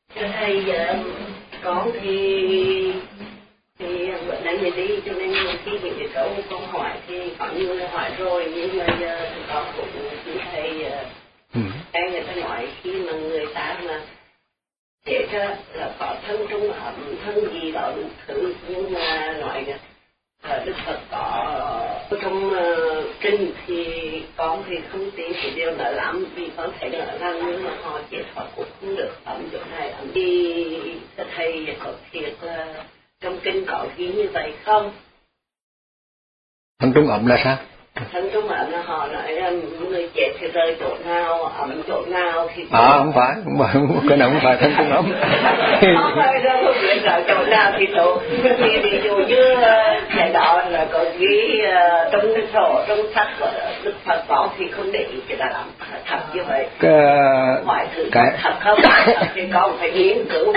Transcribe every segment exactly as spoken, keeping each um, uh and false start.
Thầy con thì thì bữa nay mới đi cho nên khi những cái câu con hỏi thì có nhiều người hỏi rồi, nhưng mà giờ thì con cũng chỉ thầy ừ. Nghe người ta nói khi mà người ta mà chết là có thân trung ẩm thân gì đó thứ, nhưng mà nói là Đức Phật có trong uh, kinh thì con thì không tin cái điều đó lắm, vì con thấy rằng nhưng mà họ chết họ cũng không được ẩm chỗ này ẩm đi. Thầy có thiệt là trong kinh có ghi như vậy không? Thân trung ẩm là sao? Thân trung ẩm là họ nói là người chết thì rơi chỗ nào ẩm chỗ nào thì à không phải không phải cái nào không phải thân trung ẩm. Không phải đâu, không biết ở chỗ nào thì chỗ thì ví dụ như cái đó là có ghi trong cái sổ trong sách của Đức Phật có thì không để ý cái đó lắm, thật như vậy. Cái mọi thứ cái... thật không thì con phải nghiên cứu.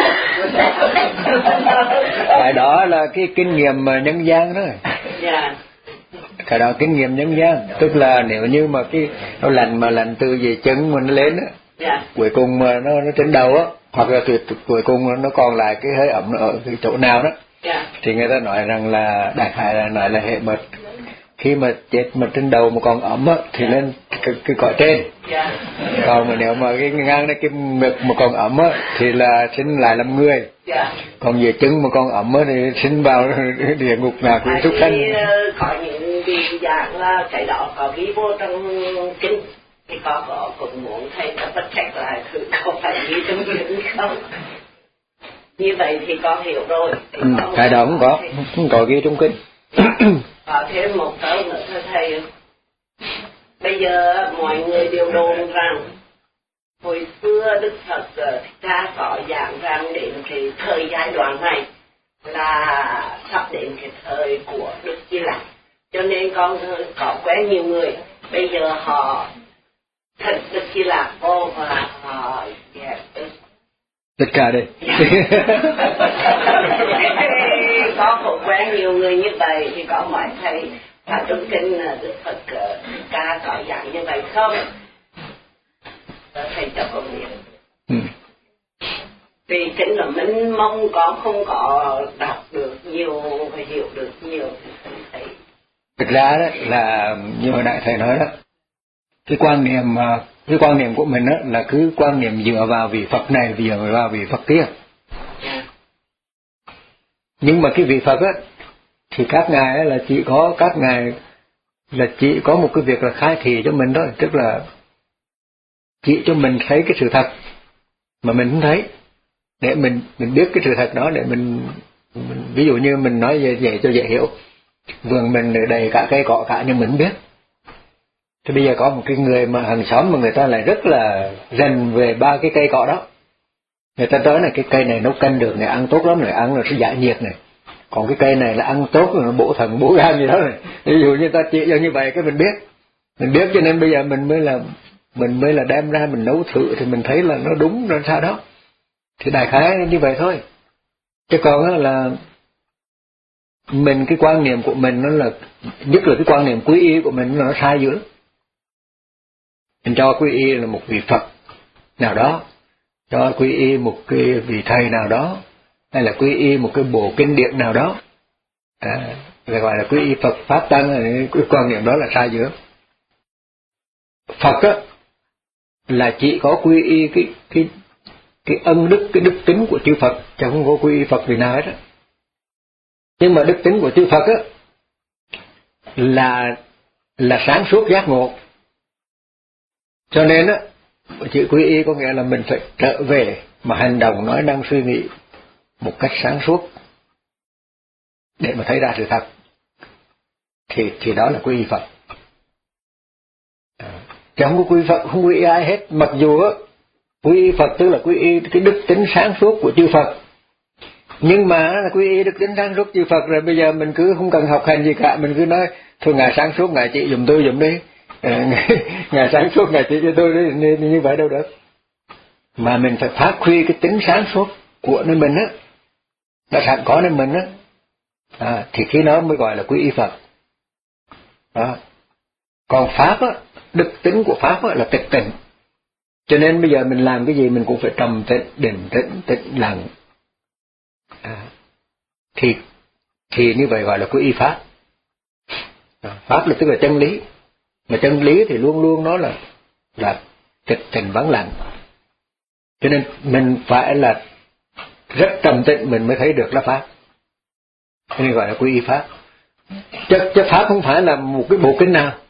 Cái đó là cái kinh nghiệm nhân gian đó. Dạ. Yeah. Cái đó kinh nghiệm nhân gian, tức là nếu như mà cái nó lạnh mà lạnh từ về chân mà nó lên á, yeah. Cuối cùng mà nó nó trên đầu á, hoặc là tuyệt cuối cùng nó còn lại cái hơi ẩm ở cái chỗ nào đó, yeah. Thì người ta nói rằng là đại khái là nói là hệ mật khi mà chết mà trên đầu mà còn ẩm á thì yeah. Lên cái, cái cõi trên, yeah. Còn mà nếu mà cái ngang đây cái ngực mà còn ẩm á thì là sinh lại làm người, yeah. Còn về chân mà còn ẩm á thì sinh vào địa ngục nào cũng súc sanh. Có những vì dạng là cái đó có ghi vô trong kinh thì có có cũng muốn thầy đã bắt check lại thử có phải ghi trong kinh không. Như vậy thì con hiểu rồi. Ừ, cái đó không có, không có ghi trong kinh. Có thêm một câu nữa thưa thầy. Bây giờ mọi người đều đồn rằng hồi xưa Đức Phật Thích Ca có giảng rằng đến cái thời giai đoạn này là sắp đến cái thời của Đức Di Lặc. Cho nên con có quen nhiều người, bây giờ họ thật Đức Di Lặc vô và họ yeah, tất cả đây. Con cũng quen nhiều người như vậy thì có hỏi thầy và trong kinh Đức Phật Ca có dạng như vậy không? Thầy cho con biết. Ừ. Vì kinh là mình mong con không có đọc được nhiều và hiểu được nhiều thì thầy. Thực ra đó là như hồi nãy thầy nói đó, cái quan niệm cái quan niệm của mình đó là cứ quan niệm dựa vào vị Phật này dựa vào vị Phật kia. Yeah. Nhưng mà cái vị Phật á thì các ngài á là chỉ có các ngài là chỉ có một cái việc là khai thị cho mình thôi, tức là chỉ cho mình thấy cái sự thật mà mình không thấy, để mình mình biết cái sự thật đó, để mình, mình ví dụ như mình nói về vậy cho dễ hiểu, vườn mình đầy cả cây cỏ cả nhưng mình không biết. Thì bây giờ có một cái người mà hàng xóm mà người ta lại rất là rành về ba cái cây cỏ đó, người ta nói là cái cây này nấu canh được này, ăn tốt lắm này, ăn là sẽ giải nhiệt này, còn cái cây này là ăn tốt rồi nó bổ thận bổ gan gì đó này, ví dụ như ta chỉ cho như vậy cái mình biết mình biết cho nên bây giờ mình mới là mình mới là đem ra mình nấu thử thì mình thấy là nó đúng rồi sao đó, thì đại khái như vậy thôi. Chứ còn là mình cái quan niệm của mình nó là nhất là cái quan niệm quy y của mình nó sai dữ lắm. Mình cho quy y là một vị Phật nào đó, cho quy y một cái vị thầy nào đó, hay là quy y một cái bộ kinh điển nào đó, à, gọi là quy y Phật Pháp Tăng, cái quan niệm đó là sai dữ. Phật á là chỉ có quy y cái cái cái ân đức, cái đức tính của chư Phật, chứ không có quy y Phật vì nào hết á. Nhưng mà đức tính của chư Phật á là là sáng suốt giác ngộ. Cho nên á, chữ quy y có nghĩa là mình phải trở về mà hành động nói năng suy nghĩ một cách sáng suốt để mà thấy ra sự thật. Thì thì đó là quy y Phật. Chứ không có quy Phật, không quy y ai hết. Mặc dù á, quy y Phật tức là quy y cái đức tính sáng suốt của chư Phật. Nhưng mà quy y đức tính sáng suốt chư Phật rồi bây giờ mình cứ không cần học hành gì cả, mình cứ nói thôi ngài sáng suốt ngài chỉ giùm tôi giùm đi. Ngài sáng suốt ngài chỉ cho tôi đi, như, như vậy đâu được. Mà mình phải phát huy cái tính sáng suốt của nơi mình á, đã sẵn có nơi mình á, à, thì khi đó mới gọi là quy y Phật. Đó. Còn Pháp á, đức tính của Pháp á là tịch tịnh. Cho nên bây giờ mình làm cái gì mình cũng phải trầm tĩnh, định tĩnh, tĩnh lặng. À, thì thì như vậy gọi là quy y pháp. À, pháp là tức là chân lý. Mà chân lý thì luôn luôn nó là là tịch tình vắng lặng. Cho nên mình phải là rất trầm tĩnh mình mới thấy được là pháp. Cho nên gọi là quy y pháp. Chứ, chứ pháp không phải là một cái bộ kinh nào,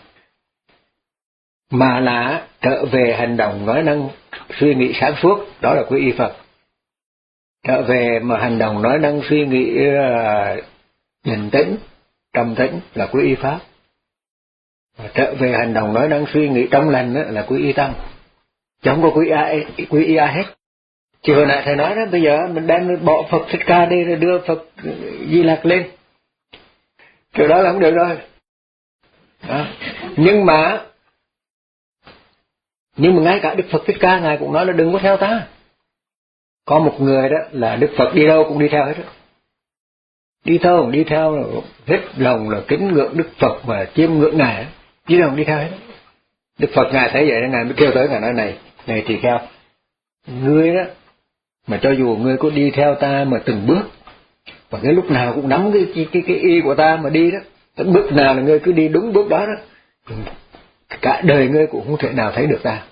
mà là trở về hành động nói năng suy nghĩ sáng suốt, đó là quy y Phật. Trở về mà hành động nói năng suy nghĩ uh, bình tĩnh, trầm tĩnh là quy y pháp. Trở về hành động nói năng suy nghĩ trong lành là quy y tăng. Chứ không có quy y ai, quy y ai hết. Chứ hồi nãy thầy nói đó, bây giờ mình đem bỏ Phật Thích Ca đi rồi đưa Phật Di Lặc lên, kiểu đó là không được rồi. Đó. Nhưng mà nhưng mà ngay cả Đức Phật Thích Ca Ngài cũng nói là đừng có theo ta. Có một người đó là Đức Phật đi đâu cũng đi theo hết đó. Đi đâu cũng đi theo, hết lòng là kính ngưỡng Đức Phật và chiêm ngưỡng Ngài, đi đâu cũng đi theo hết đó. Đức Phật Ngài thấy vậy Ngài mới kêu tới, Ngài nói này, này tỳ kheo, ngươi đó mà cho dù ngươi có đi theo ta mà từng bước, và cái lúc nào cũng nắm cái cái cái, cái y của ta mà đi đó, tất bước nào là ngươi cứ đi đúng bước đó đó, cả đời ngươi cũng không thể nào thấy được ta.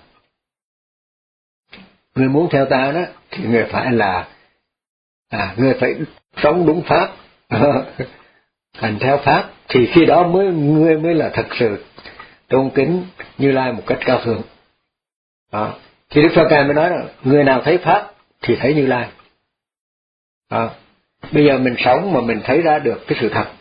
Ngươi muốn theo ta đó thì ngươi phải là à ngươi phải sống đúng pháp, hành theo pháp, thì khi đó mới ngươi mới là thật sự tôn kính Như Lai một cách cao thượng. Đó. Thì Đức Phật Ngài mới nói là người nào thấy pháp thì thấy Như Lai. Đó. Bây giờ mình sống mà mình thấy ra được cái sự thật.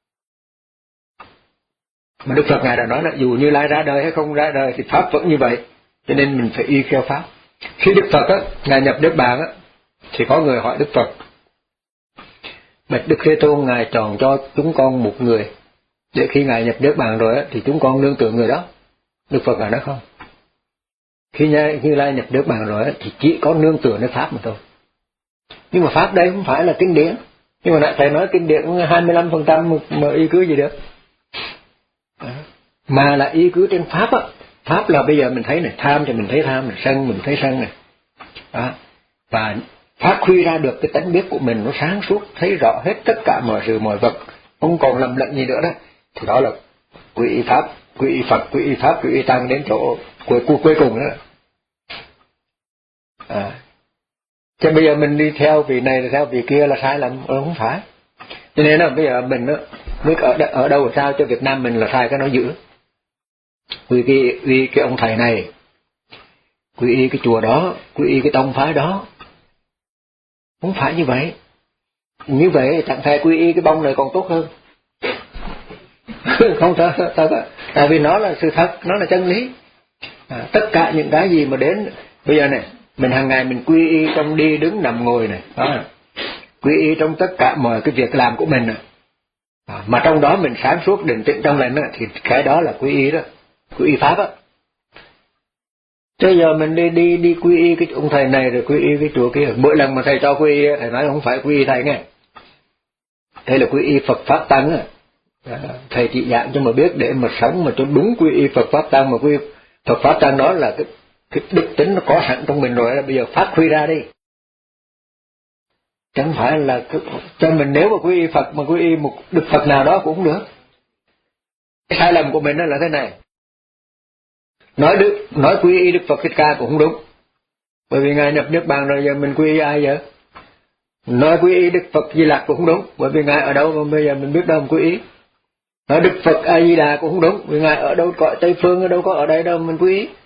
Mà Đức Phật Ngài đã nói là dù Như Lai ra đời hay không ra đời thì pháp vẫn như vậy, cho nên mình phải y theo pháp. Khi Đức Phật á, Ngài nhập Niết Bàn á, thì có người hỏi Đức Phật, bạch Đức Thế Tôn, Ngài chọn cho chúng con một người để khi Ngài nhập Niết Bàn rồi á, thì chúng con nương tựa người đó. Đức Phật Ngài nói không. Khi Như Lai nhập Niết Bàn rồi á, thì chỉ có nương tựa nơi pháp mà thôi. Nhưng mà pháp đây không phải là kinh điển. Nhưng mà lại thầy nói kinh điển hai mươi lăm phần trăm mà y cứ gì được. Mà là y cứ trên pháp á. Pháp là bây giờ mình thấy này, tham thì mình thấy tham này, sân mình thấy sân này. Đó. Và phát huy ra được cái tánh biết của mình nó sáng suốt, thấy rõ hết tất cả mọi sự mọi vật, không còn lầm lẫn gì nữa đó. Thì đó là quy y pháp, quy y Phật, quy y pháp, quy y tăng đến chỗ cuối, cuối, cuối cùng đó. À. Chứ bây giờ mình đi theo vị này là theo vị kia là sai lầm, ừ, không phải. Cho nên là bây giờ mình đó, biết ở, ở đâu sao cho Việt Nam mình là sai cái nó giữ. Quy cái, quy cái ông thầy này, quy y cái chùa đó, quy y cái tông phái đó. Không phải như vậy. Như vậy chẳng thể quy y cái bông này còn tốt hơn. Không sao, sao, sao, tại vì nó là sự thật, nó là chân lý. À, tất cả những cái gì mà đến bây giờ này, mình hàng ngày mình quy y trong đi đứng nằm ngồi này, đó, quy y trong tất cả mọi cái việc làm của mình này. À, mà trong đó mình sáng suốt định tĩnh trong lành, thì cái đó là quy y đó, quy y pháp á. Chứ giờ mình đi đi đi quy y cái ông thầy này rồi quy y cái chùa kia, mỗi lần mà thầy cho quy y, thầy nói không phải quy y thầy nghe, đây là quy y Phật pháp tăng á. À, thầy chỉ giảng cho mà biết để mà sống mà cho đúng quy y Phật pháp tăng, mà quy Phật pháp tăng đó là cái cái đức tính nó có sẵn trong mình rồi, bây giờ phát huy ra đi. Chẳng phải là cái, cho mình nếu mà quy y Phật mà quy y một Đức Phật nào đó cũng không được. Cái sai lầm của mình đó là thế này, nói đức nói quy y Đức Phật Thích Ca cũng không đúng, bởi vì Ngài nhập Niết Bàn rồi, giờ mình quy y ai vậy? Nói quy y Đức Phật Di Lặc cũng không đúng, bởi vì Ngài ở đâu mà bây giờ mình biết đâu mà quy y. Nói Đức Phật A Di Đà cũng không đúng, vì Ngài ở đâu cõi Tây Phương, ở đâu có ở đây đâu mình quy y.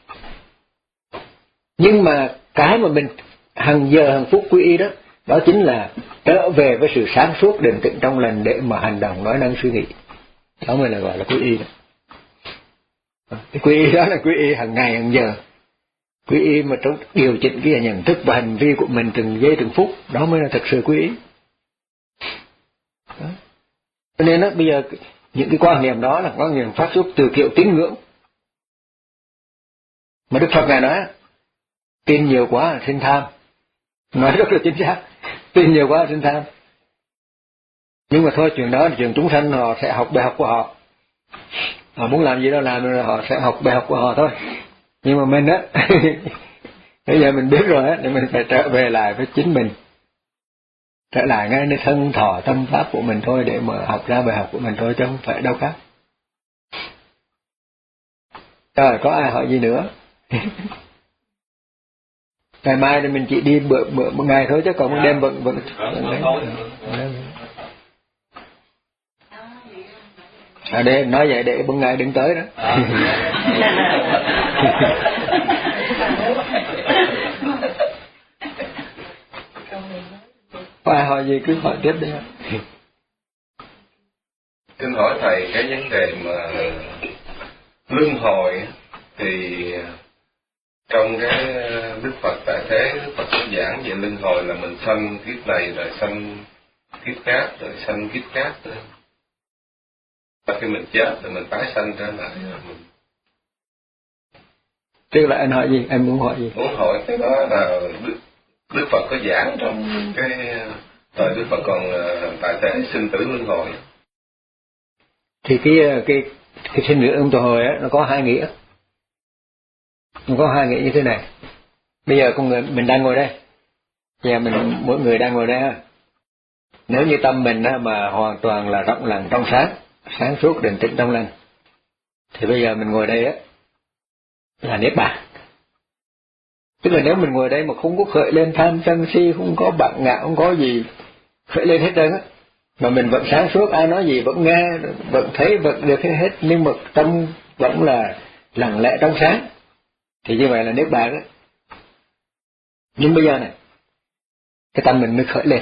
Nhưng mà cái mà mình hàng giờ hàng phút quy y đó, đó chính là trở về với sự sáng suốt định tĩnh trong lành để mà hành động nói năng suy nghĩ. Đó mới là gọi là quy y đó. Cái quy y đó là quy y hàng ngày hàng giờ, quy y mà trong điều chỉnh cái nhận thức và hành vi của mình từng giây từng phút, đó mới là thật sự quy y. Đó. Cho nên đó, bây giờ những cái quan niệm đó là quan niệm phát xuất từ kiểu tín ngưỡng. Mà Đức Phật Ngài nói, tin nhiều quá là sinh tham. Nói rất là chính xác, tin nhiều quá là sinh tham. Nhưng mà thôi, chuyện đó là chuyện chúng sanh, họ sẽ học bài học của họ. Họ muốn làm gì đó làm, rồi họ sẽ học bài học của họ thôi. Nhưng mà mình á bây giờ mình biết rồi á, thì mình phải trở về lại với chính mình, trở lại ngay nơi thân thọ tâm pháp của mình thôi, để mà học ra bài học của mình thôi, chứ không phải đâu khác. Rồi có ai hỏi gì nữa? Ngày mai thì mình chỉ đi bữa bữa một ngày thôi, chứ còn một đêm vẫn vẫn à, để nói vậy để một ngày đừng tới đó. Có ai hỏi gì cứ hỏi tiếp đi. Xin hỏi thầy cái vấn đề mà luân hồi thì trong cái Đức Phật tại thế, Đức Phật có giảng về luân hồi là mình sanh kiếp này rồi sanh kiếp khác rồi sanh kiếp khác nữa. Khi mình chết rồi mình tái sanh trở lại rồi mình. Tức là anh hỏi gì? Em muốn hỏi gì? Muốn hỏi cái đó là Đức, Đức Phật có giảng trong cái thời Đức Phật còn tại thế sinh tử luân hồi. Thì cái cái cái sinh tử luân hồi á, nó có hai nghĩa. Nó có hai nghĩa như thế này. Bây giờ con người mình đang ngồi đây, giờ mình mỗi người đang ngồi đây ha. Nếu như tâm mình á, mà hoàn toàn là rộng lặng trong sáng, sáng suốt định tĩnh trong lành, thì bây giờ mình ngồi đây á là niết bàn. Tức là nếu mình ngồi đây mà không có khởi lên tham sân si, không có bạc ngạo, không có gì khởi lên hết trơn á, mà mình vẫn sáng suốt, ai nói gì vẫn nghe, vẫn thấy, vẫn được hết, nhưng mà tâm vẫn là lặng lẽ trong sáng, thì như vậy là niết bàn đó. Nhưng bây giờ này, cái tâm mình mới khởi lên.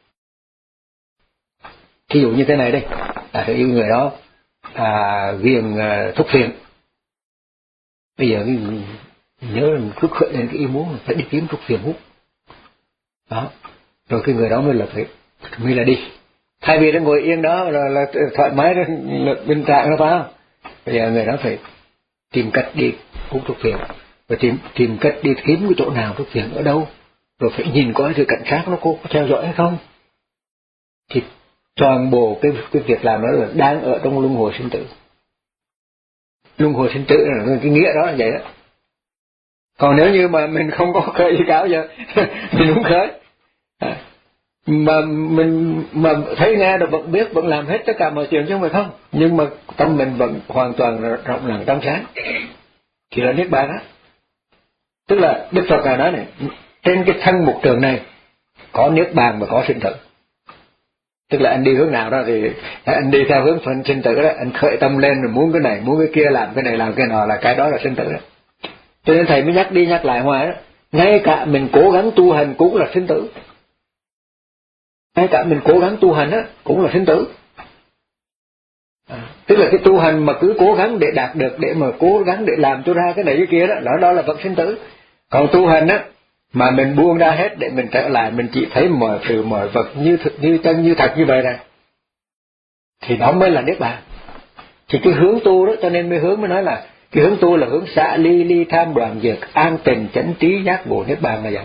Thí dụ như thế này đây, là cái người đó à, ghiền à, thuốc phiện. Bây giờ cái, nhớ cứ khởi lên cái ý muốn phải đi kiếm thuốc phiện hút. Đó, rồi cái người đó mới là phải mới là đi. Thay vì nó ngồi yên đó là, là thoải mái đó, bình trạng nó phải không? Bây giờ người đó phải tìm cách đi hút thuốc phiện, và tìm tìm cách đi kiếm cái chỗ nào thuốc phiện ở đâu, rồi phải nhìn coi sự cảnh sát nó có, có theo dõi hay không. Thì toàn bộ cái cái việc làm đó là đang ở trong luân hồi sinh tử. Luân hồi sinh tử là cái nghĩa đó là vậy đó. Còn nếu như mà mình không có khởi ý cáo giờ mình không khởi, mà mình mà thấy nghe rồi vẫn biết, vẫn làm hết tất cả mọi chuyện chứ không phải không, nhưng mà tâm mình vẫn hoàn toàn rộng lặng trong sáng, thì là niết bàn đó. Tức là Đức Phật ngài nói này, trên cái thân mục trường này có niết bàn và có sinh tử. Tức là anh đi hướng nào đó thì anh đi theo hướng phần sinh tử đó, anh khởi tâm lên rồi muốn cái này muốn cái kia, làm cái này làm cái nọ, là cái đó là sinh tử đó. Cho nên thầy mới nhắc đi nhắc lại hoài đó, ngay cả mình cố gắng tu hành cũng là sinh tử. Ngay cả mình cố gắng tu hành á cũng là sinh tử. À, tức là cái tu hành mà cứ cố gắng để đạt được, để mà cố gắng để làm cho ra cái này cái kia đó, đó, đó là vẫn sinh tử. Còn tu hành á mà mình buông ra hết để mình trở lại, mình chỉ thấy mọi sự mọi vật như thực, như chân như thật như vậy này, thì đó mới là niết bàn. Thì cái hướng tu đó, cho nên mới hướng mới nói là cái hướng tu là hướng xả ly ly tham đoạn diệt, an tình chánh trí giác ngộ niết bàn là vậy.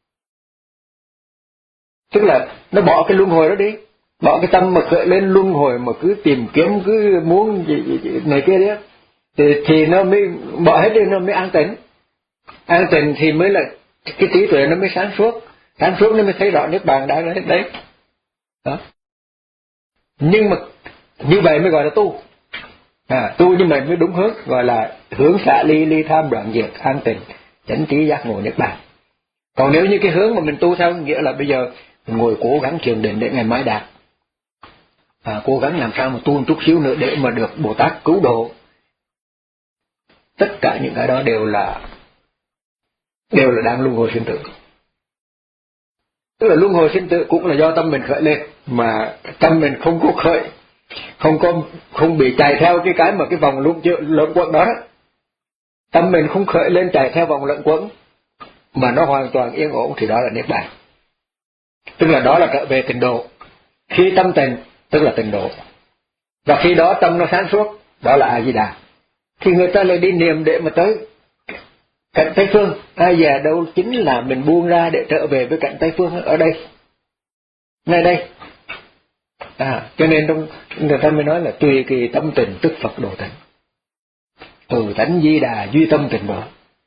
Tức là nó bỏ cái luân hồi đó đi, bỏ cái tâm mà khởi lên luân hồi mà cứ tìm kiếm, cứ muốn gì, gì, gì này kia đấy, thì, thì nó mới bỏ hết đi, nó mới an tịnh. An tịnh thì mới là cái trí tuệ nó mới sáng suốt, sáng suốt nó mới thấy rõ niết bàn đã đấy đấy. Đó. Nhưng mà như vậy mới gọi là tu. À, tu như vậy mới đúng hướng, gọi là hướng xả ly ly tham đoạn diệt, an tịnh chánh trí giác ngộ niết bàn. Còn nếu như cái hướng mà mình tu theo nghĩa là bây giờ mình ngồi cố gắng thiền định để ngày mai đạt, à, cố gắng làm sao mà tu một chút xíu nữa để mà được Bồ Tát cứu độ, tất cả những cái đó đều là đều là đang luân hồi sinh tử. Tức là luân hồi sinh tử cũng là do tâm mình khởi lên, mà tâm mình không có khởi, không có không bị chạy theo cái cái mà cái vòng luân luẩn quẩn đó, đó. Tâm mình không khởi lên chạy theo vòng luẩn quẩn, mà nó hoàn toàn yên ổn, thì đó là niết bàn. Tức là đó là trở về tịnh độ. Khi tâm tịnh tức là tịnh độ, và khi đó tâm nó sáng suốt, đó là A Di Đà. Thì người ta lại đi niệm để mà tới cảnh Tây Phương. Ai già đâu chính là mình buông ra để trở về với cảnh Tây Phương ở đây, ngay đây. À, cho nên trong người ta mới nói là tùy kỳ tâm tình tức Phật độ tịnh, từ tánh Di Đà duy tâm tịnh độ.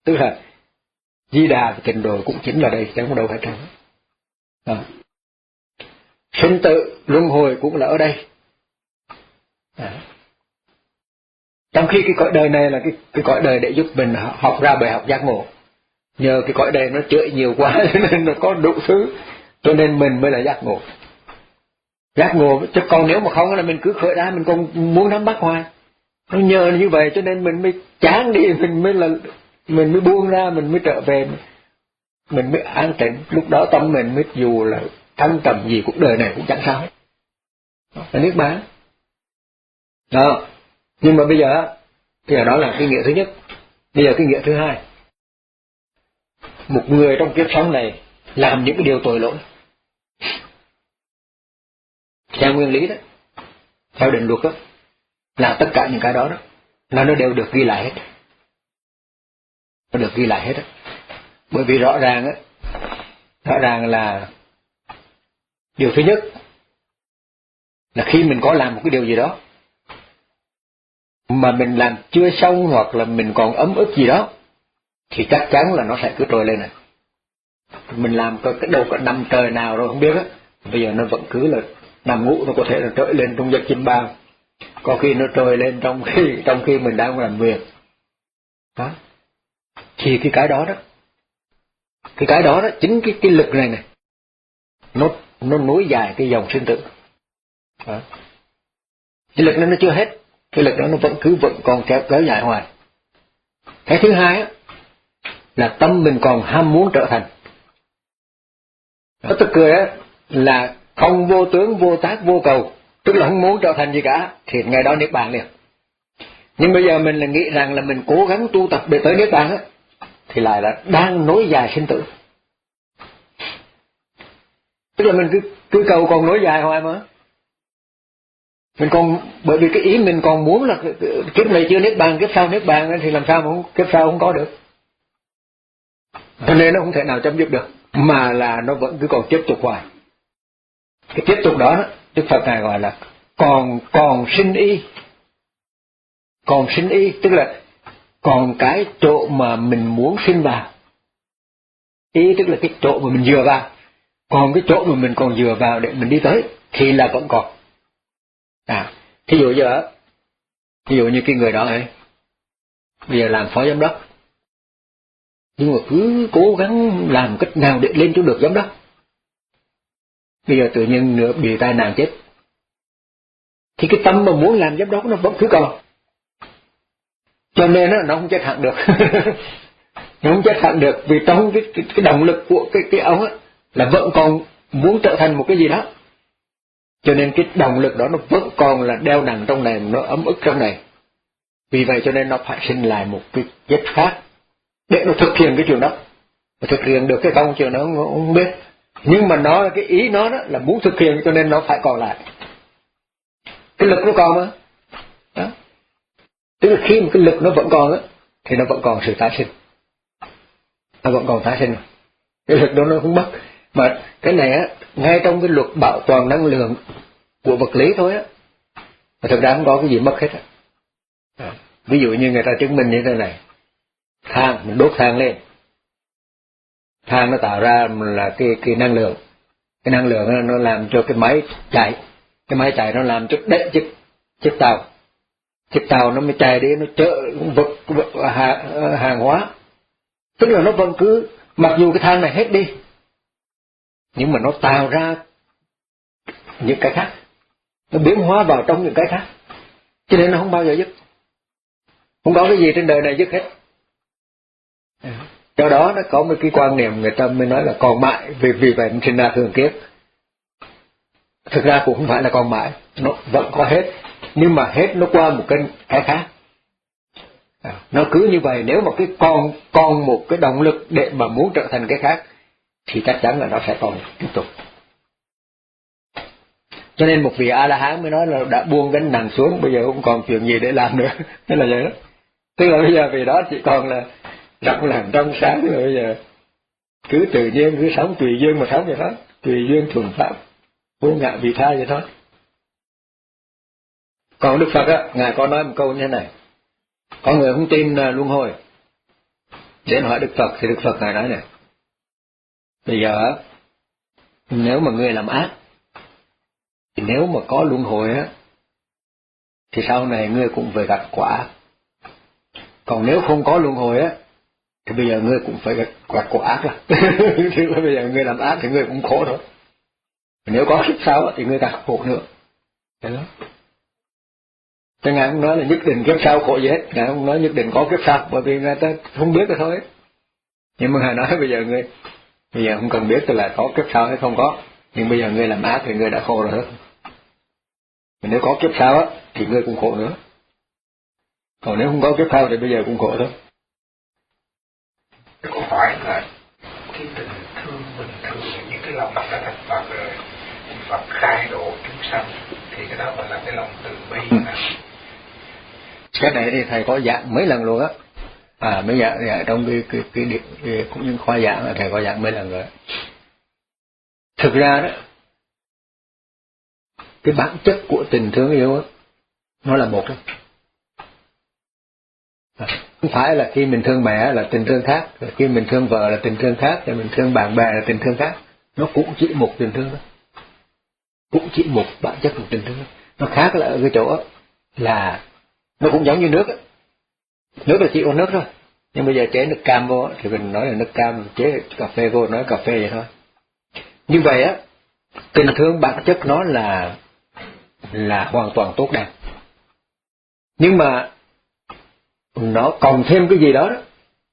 Tức là Di Đà và Tịnh Độ cũng chính là đây, chẳng có đâu phải trống. À. Sinh tử luân hồi cũng là ở đây. À. Trong khi cái cõi đời này là cái, cái cõi đời để giúp mình học ra bài học giác ngộ. Nhờ cái cõi đời nó chửi nhiều quá cho nên nó có đủ thứ, cho nên mình mới là giác ngộ. Giác ngộ, chứ còn nếu mà không là mình cứ khởi ra mình còn muốn nắm bắt hoài. Nó nhờ như vậy cho nên mình mới chán đi, mình mới là mình mới buông ra, mình mới trở về, mình mới an tịnh. Lúc đó tâm mình mới dù là thăng trầm gì cuộc đời này cũng chẳng sao hết. Là niết bàn. Đó. Nhưng mà bây giờ thì đó là cái nghĩa thứ nhất. Bây giờ cái nghĩa thứ hai. Một người trong kiếp sống này làm những cái điều tội lỗi, theo nguyên lý đó, theo định luật đó, là tất cả những cái đó đó là nó đều được ghi lại hết. Nó được ghi lại hết đó. Bởi vì rõ ràng á, rõ ràng là điều thứ nhất là khi mình có làm một cái điều gì đó mà mình làm chưa xong hoặc là mình còn ấm ức gì đó thì chắc chắn là nó sẽ cứ trồi lên này. Mình làm cái đâu có năm trời nào rồi không biết á, bây giờ nó vẫn cứ là nằm ngủ, nó có thể là trồi lên trong giấc chim bao, có khi nó trồi lên trong khi trong khi mình đang làm việc. Đó. Thì cái cái đó đó, cái cái đó đó chính cái cái lực này này, nó nó nối dài cái dòng sinh tử. Đó. Cái lực đó nó chưa hết, cái lực đó nó vẫn cứ vẫn còn kéo kéo dài hoài. Cái thứ hai á là tâm mình còn ham muốn trở thành. Nó tức cười á là không vô tướng vô tác vô cầu, tức là không muốn trở thành gì cả, thì ngày đó niết bàn liền. Nhưng bây giờ mình là nghĩ rằng là mình cố gắng tu tập để tới niết bàn á, thì lại là đang nối dài sinh tử. Tức là mình cứ, cứ cầu còn nối dài hoài mà. Mình còn, bởi vì cái ý mình còn muốn là kiếp này chưa niết bàn, kiếp sau niết bàn thì làm sao mà không, kiếp sau không có được. Cho nên nó không thể nào chấm dứt được, mà là nó vẫn cứ còn tiếp tục hoài. Cái tiếp tục đó, Đức Phật Ngài gọi là còn còn sinh y. Còn sinh y, tức là còn cái chỗ mà mình muốn sinh vào. Y tức là cái chỗ mà mình dựa vào. Còn cái chỗ mà mình còn dựa vào để mình đi tới thì là vẫn còn. À, thí dụ giờ, thí dụ như cái người đó ấy, bây giờ làm phó giám đốc, nhưng mà cứ cố gắng làm cách nào để lên cho được giám đốc. Bây giờ tự nhiên nữa bị tai nạn chết, thì cái tâm mà muốn làm giám đốc nó vẫn cứ còn. Cho nên nó không chết hẳn được. Nó không chết hẳn được, vì trong cái, cái, cái động lực của cái, cái ông á là vẫn còn muốn trở thành một cái gì đó. Cho nên cái động lực đó nó vẫn còn là đeo nặng trong này, nó ấm ức trong này. Vì vậy cho nên nó phải sinh lại một cái chất khác để nó thực hiện cái chuyện đó. Mà thực hiện được cái công chuyện đó nó không biết. Nhưng mà nó cái ý nó đó là muốn thực hiện, cho nên nó phải còn lại. Cái lực nó còn mà. Đó. Tức là khi mà cái lực nó vẫn còn á, thì nó vẫn còn sự tái sinh. Nó vẫn còn tái sinh. Cái lực đó nó không mất. Mà cái này á, ngay trong cái luật bảo toàn năng lượng của vật lý thôi á, mà thực ra không có cái gì mất hết á. À. Ví dụ như người ta chứng minh như thế này, than, mình đốt than lên, than nó tạo ra là cái, cái năng lượng, cái năng lượng nó làm cho cái máy chạy, cái máy chạy nó làm cho đẩy chiếc, chiếc tàu, chiếc tàu nó mới chạy đi, nó chở vật, vật hàng, hàng hóa, tức là nó vẫn cứ, mặc dù cái than này hết đi, nhưng mà nó tạo ra những cái khác, nó biến hóa vào trong những cái khác, cho nên nó không bao giờ dứt. Không có cái gì trên đời này dứt hết. Do đó nó có một cái quan niệm người ta mới nói là còn mãi, vì vì vậy mình sinh ra thường kiếp. Thực ra cũng không phải là còn mãi, nó vẫn có hết, nhưng mà hết nó qua một cái cái khác. Nó cứ như vậy, nếu mà cái còn còn một cái động lực để mà muốn trở thành cái khác thì chắc chắn là nó sẽ còn tiếp tục. Cho nên một vị A-la-hán mới nói là đã buông gánh nặng xuống, bây giờ không còn chuyện gì để làm nữa. Thế là vậy đó. Tức là bây giờ vì đó chỉ còn là rộng lặng trong sáng, rồi bây giờ cứ tự nhiên cứ sống tùy duyên mà sống vậy đó, tùy duyên thuần pháp, vô ngã vị tha vậy thôi. Còn Đức Phật á, Ngài có nói một câu như thế này: có người không tin luân hồi, Đến hỏi Đức Phật thì Đức Phật ngài nói này: bây giờ nếu mà ngươi làm ác thì nếu mà có luân hồi á thì sau này ngươi cũng phải gặt quả. Còn nếu không có luân hồi á thì bây giờ ngươi cũng phải gặt, gặt quả ác là. Thì bây giờ ngươi làm ác thì ngươi cũng khổ thôi. Nếu có kiếp sau thì ngươi càng khổ nữa. Đấy đó. Chứ ngài không nói là nhất định kiếp sau khổ gì hết, ngài không nói nhất định có kiếp sau, bởi vì người ta không biết rồi thôi. Nhưng mà ngài nói bây giờ ngươi bây giờ không cần biết là có kiếp sau hay không có, nhưng bây giờ ngươi làm ác thì ngươi đã khổ rồi. Nếu có kiếp sau á thì ngươi cũng khổ nữa. Còn nếu không có kiếp sau thì bây giờ cũng khổ thôi. Có phải là cái tình thương bình thường, những cái lòng đã thành Phật rồi, Phật khai độ chúng sanh, thì cái đó gọi là cái lòng từ bi. Ừ. Cái này thì thầy có dạng mấy lần luôn á. À mấy dạng, dạng trong cái cái cái, cái, cái cũng như khoa giảng là thầy có dạng mấy lần rồi. Thực ra đó, cái bản chất của tình thương yêu á, nó là một đó. À, không phải là khi mình thương mẹ là tình thương khác, rồi khi mình thương vợ là tình thương khác, rồi mình thương bạn bè là tình thương khác. Nó cũng chỉ một tình thương đó. Cũng chỉ một bản chất của tình thương đó. Nó khác là ở cái chỗ đó, là nó cũng giống như nước á. Nước là chỉ có nước thôi. Nhưng bây giờ chế nước cam vô thì mình nói là nước cam, chế cà phê vô nói cà phê vậy thôi. Như vậy á, tình thương bản chất nó là là hoàn toàn tốt đẹp. Nhưng mà nó còn thêm cái gì đó đó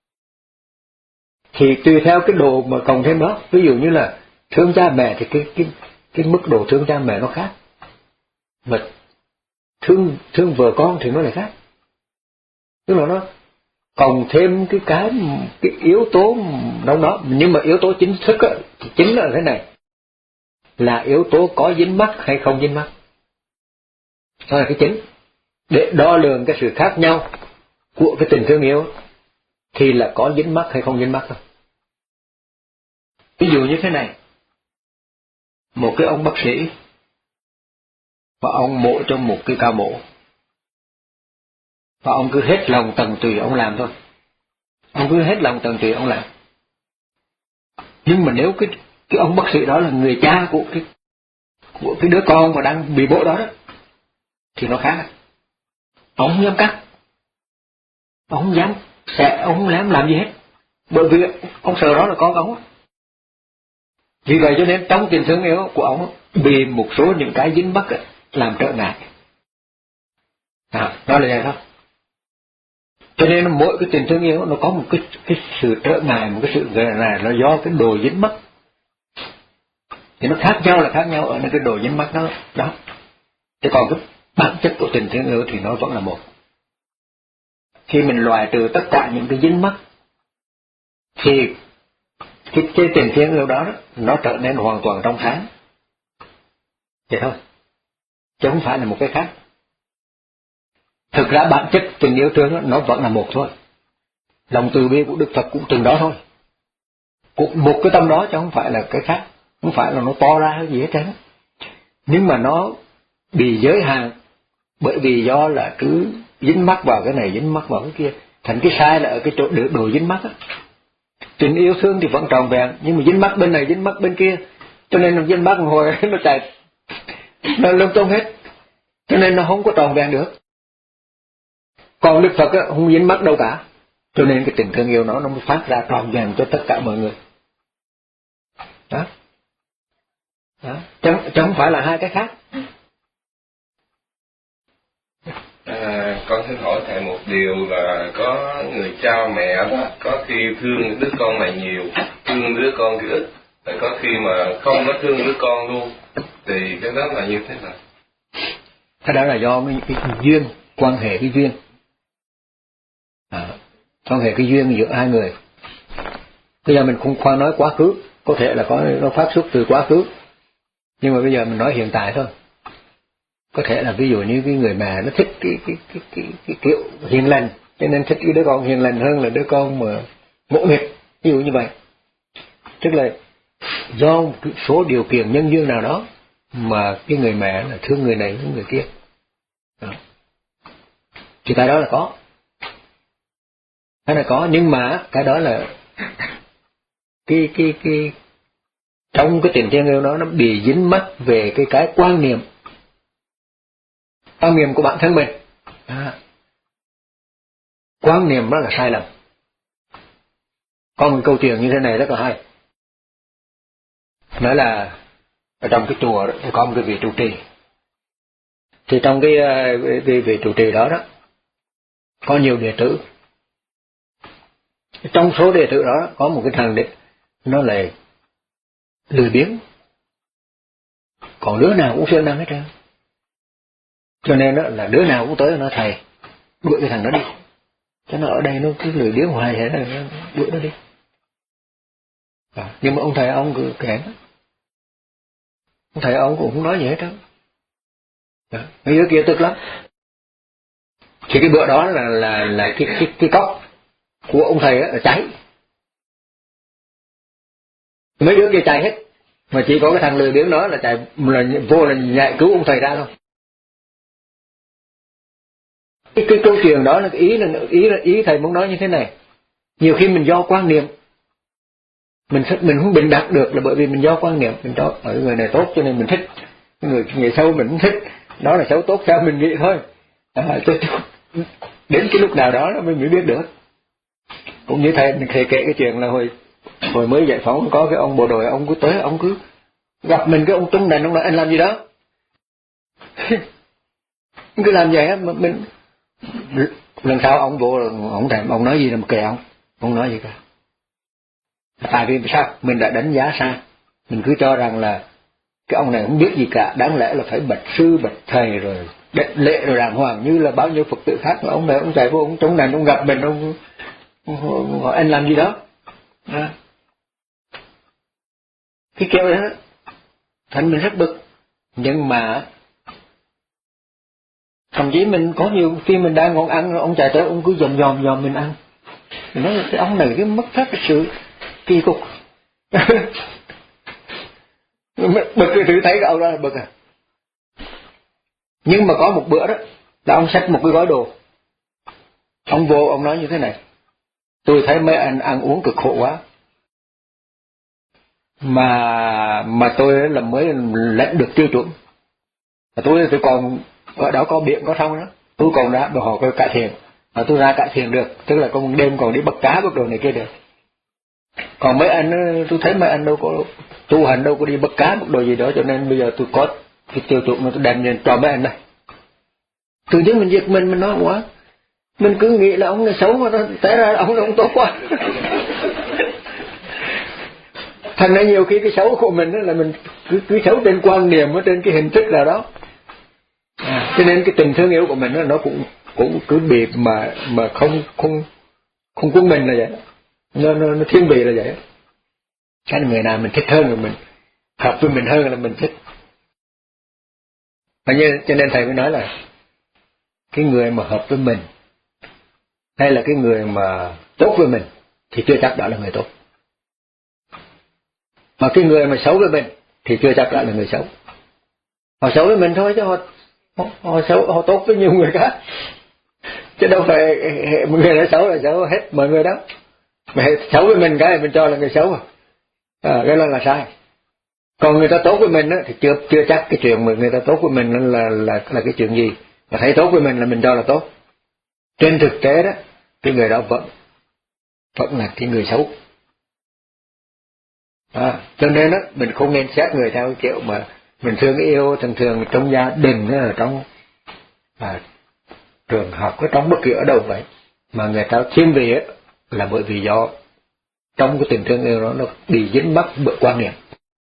thì tùy theo cái độ mà còn thêm đó. Ví dụ như là thương cha mẹ thì cái cái cái mức độ thương cha mẹ nó khác, mà thương thương vợ con thì nó lại khác. Tức là nó còn thêm cái cái cái yếu tố trong đó. Nhưng mà yếu tố chính thức á, thì chính là thế này, là yếu tố có dính mắc hay không dính mắc. Đó là cái chính. Để đo lường cái sự khác nhau của cái tình thương yêu thì là có dính mắc hay không dính mắc thôi. Ví dụ như thế này, một cái ông bác sĩ và ông mổ cho một cái ca mổ, và ông cứ hết lòng tận tụy ông làm thôi. Ông cứ hết lòng tận tụy ông làm. Nhưng mà nếu cái cái ông bác sĩ đó là người cha của cái của cái đứa con mà đang bị bổ đó đó, thì nó khác. Ông không dám cắt, ông không dám sẽ, ông không dám làm gì hết, bởi vì ông sợ đó là con ông. Vì vậy cho nên trong tình thương yêu của ông bị một số những cái dính mắc làm trở ngại. À, đó là vậy thôi. Cho nên mỗi cái tình thương yêu nó có một cái cái sự trở ngại, một cái sự trở ngại nó do cái đồ dính mắc. Thì nó khác nhau là khác nhau ở cái đồ dính mắc đó. Đó. Thế còn cái bản chất của tình thương yêu thì nó vẫn là một. Khi mình loại trừ tất cả những cái dính mắc thì cái, cái tình thương yêu đó, đó nó trở nên hoàn toàn trong sáng. Vậy thôi. Chứ không phải là một cái khác. Thực ra bản chất tình yêu thương đó, nó vẫn là một thôi. Lòng từ bi của Đức Phật cũng từng đó thôi. Cũng một cái tâm đó chứ không phải là cái khác. Không phải là nó to ra hay gì hết trơn. Nhưng mà nó bị giới hạn bởi vì do là cứ dính mắc vào cái này, dính mắc vào cái kia. Thành cái sai là ở cái chỗ đồ dính mắc á. Tình yêu thương thì vẫn tròn vẹn, nhưng mà dính mắc bên này, dính mắc bên kia. Cho nên nó dính mắc một hồi nó chạy, nó lung tung hết. Cho nên nó không có tròn vẹn được. Còn Đức Phật á, không dính mắc đâu cả. Cho nên cái tình thương yêu nó nó mới phát ra tròn vẹn cho tất cả mọi người. Đó. Đó. Chứ, chứ không phải là hai cái khác. À, con xin hỏi thầy một điều là có người cha mẹ đó, có khi thương đứa con này nhiều, thương đứa con kia ít, rồi có khi mà không có thương đứa con luôn, thì cái đó là như thế nào? Cái đó là do cái, cái duyên, quan hệ cái duyên. À, quan hệ cái duyên giữa hai người. Bây giờ mình không khoan nói quá khứ, có thể là có nó phát xuất từ quá khứ, nhưng mà bây giờ mình nói hiện tại thôi. Có thể là ví dụ như cái người mẹ nó thích cái cái cái cái, cái kiểu hiền lành, cho nên thích cái đứa con hiền lành hơn là đứa con mà ngỗ nghịch, ví dụ như vậy. Tức là do một số điều kiện nhân duyên nào đó mà cái người mẹ là thương người này với người kia. Đó. Thì cái đó là có. Cái này có, nhưng mà cái đó là cái cái cái trong cái tình thương yêu đó nó bị dính mắc về cái cái quan niệm quan niệm của bản thân mình. À, quan niệm đó là sai lầm. Có một câu chuyện như thế này rất là hay, nói là ở trong cái chùa đó, có một cái vị trụ trì, thì trong cái vị, vị trụ trì đó đó có nhiều đệ tử. Trong số đệ tử đó có một cái thằng đệ nó lại lười biếng, còn đứa nào cũng siêng năng hết trơn, cho nên đó là đứa nào cũng tới nó thầy đuổi cái thằng đó đi, cho nó ở đây nó cứ lười biếng hoài vậy, nó đuổi nó đi. À, nhưng mà ông thầy ông cứ kén, ông thầy ông cũng không nói gì hết trơn. À, mấy đứa kia tức lắm. Thì cái bữa đó là là là cái cái cái cốc của ông thầy á là cháy, mấy đứa kia chạy hết, mà chỉ có cái thằng lười biếng đó là chạy là vô là nhảy cứu ông thầy ra thôi. Cái, cái câu chuyện đó là ý là ý là ý thầy muốn nói như thế này, nhiều khi mình do quan niệm mình mình không bình đẳng được là bởi vì mình do quan niệm mình đó ở người này tốt cho nên mình thích, người người xấu mình không thích, đó là xấu tốt sao mình nghĩ thôi. À, cho, đến cái lúc nào đó mình mới biết được. Cũng như thầy thầy kể cái chuyện là hồi hồi mới giải phóng có cái ông bộ đội, ông cứ tới ông cứ gặp mình cái ông tung đèn, ông nói anh làm gì đó cứ làm vậy á, mà mình lần sau ông vô ông thèm ông nói gì là một kệ ông không nói gì cả. Tại vì sao mình đã đánh giá sai, mình cứ cho rằng là cái ông này không biết gì cả, đáng lẽ là phải bạch sư bạch thầy rồi đệ lệ rồi đàng hoàng như là bao nhiêu Phật tử khác, mà ông này ông chạy vô ông chống đèn ông gặp mình ông hỏi anh làm gì đó. À, cái kiểu đó thành mình rất bực. Nhưng mà thậm chí mình có nhiều khi mình đang ngon ăn rồi ông chạy tới ông cứ dòm dòm dòm mình ăn, mình nói cái ông này cái mất hết cái sự kỳ cục bực cái thứ thấy cái ông đó là bực à. Nhưng mà có một bữa đó là ông xách một cái gói đồ, ông vô ông nói như thế này: tôi thấy mấy anh ăn uống cực khổ quá, mà mà tôi là mới lãnh được tiêu chuẩn, mà tôi tôi còn ở đó có biển có sông đó, tôi còn ra đồ họ cải thiện, mà tôi ra cải thiện được, tức là có một đêm còn đi bắt cá bắt đồ này kia được. Còn mấy anh tôi thấy mấy anh đâu có tu hành, đâu có đi bắt cá bắt đồ gì đó, cho nên bây giờ tôi có cái tiêu chuẩn mà tôi đem lên cho mấy anh này. Tự nhiên mình giật mình mình nói quá, mình cứ nghĩ là ông này xấu mà té ra ông này ông tốt quá. Thành ra nhiều khi cái xấu của mình là mình cứ, cứ xấu trên quan niệm, trên cái hình thức nào đó. À, cho nên cái tình thương yêu của mình đó, nó cũng cũng cứ bị mà mà không không không quân mình là vậy, nó nó, nó thiên vị là vậy. Cái người nào mình thích hơn rồi mình hợp với mình hơn là mình thích. Và như, cho nên thầy mới nói là cái người mà hợp với mình hay là cái người mà tốt với mình thì chưa chắc đó là người tốt, mà cái người mà xấu với mình thì chưa chắc đó là người xấu. Họ xấu với mình thôi chứ họ họ, họ xấu họ tốt với nhiều người khác, chứ đâu phải một người nói xấu là xấu hết mọi người đó. Mà xấu với mình cái mình cho là người xấu à, à cái đó là sai. Còn người ta tốt với mình á thì chưa chưa chắc cái chuyện mà người ta tốt với mình là là là cái chuyện gì, mà thấy tốt với mình là mình cho là tốt. Trên thực tế đó cái người đó vẫn vẫn là cái người xấu. À, cho nên đó mình không nên xét người theo kiểu mà mình thương yêu thường thường trong gia đình ở trong à, trường học ở trong bất kỳ ở đâu vậy, mà người ta thiên vị ấy, là bởi vì do trong cái tình thương yêu đó nó bị dính mắc bởi quan niệm,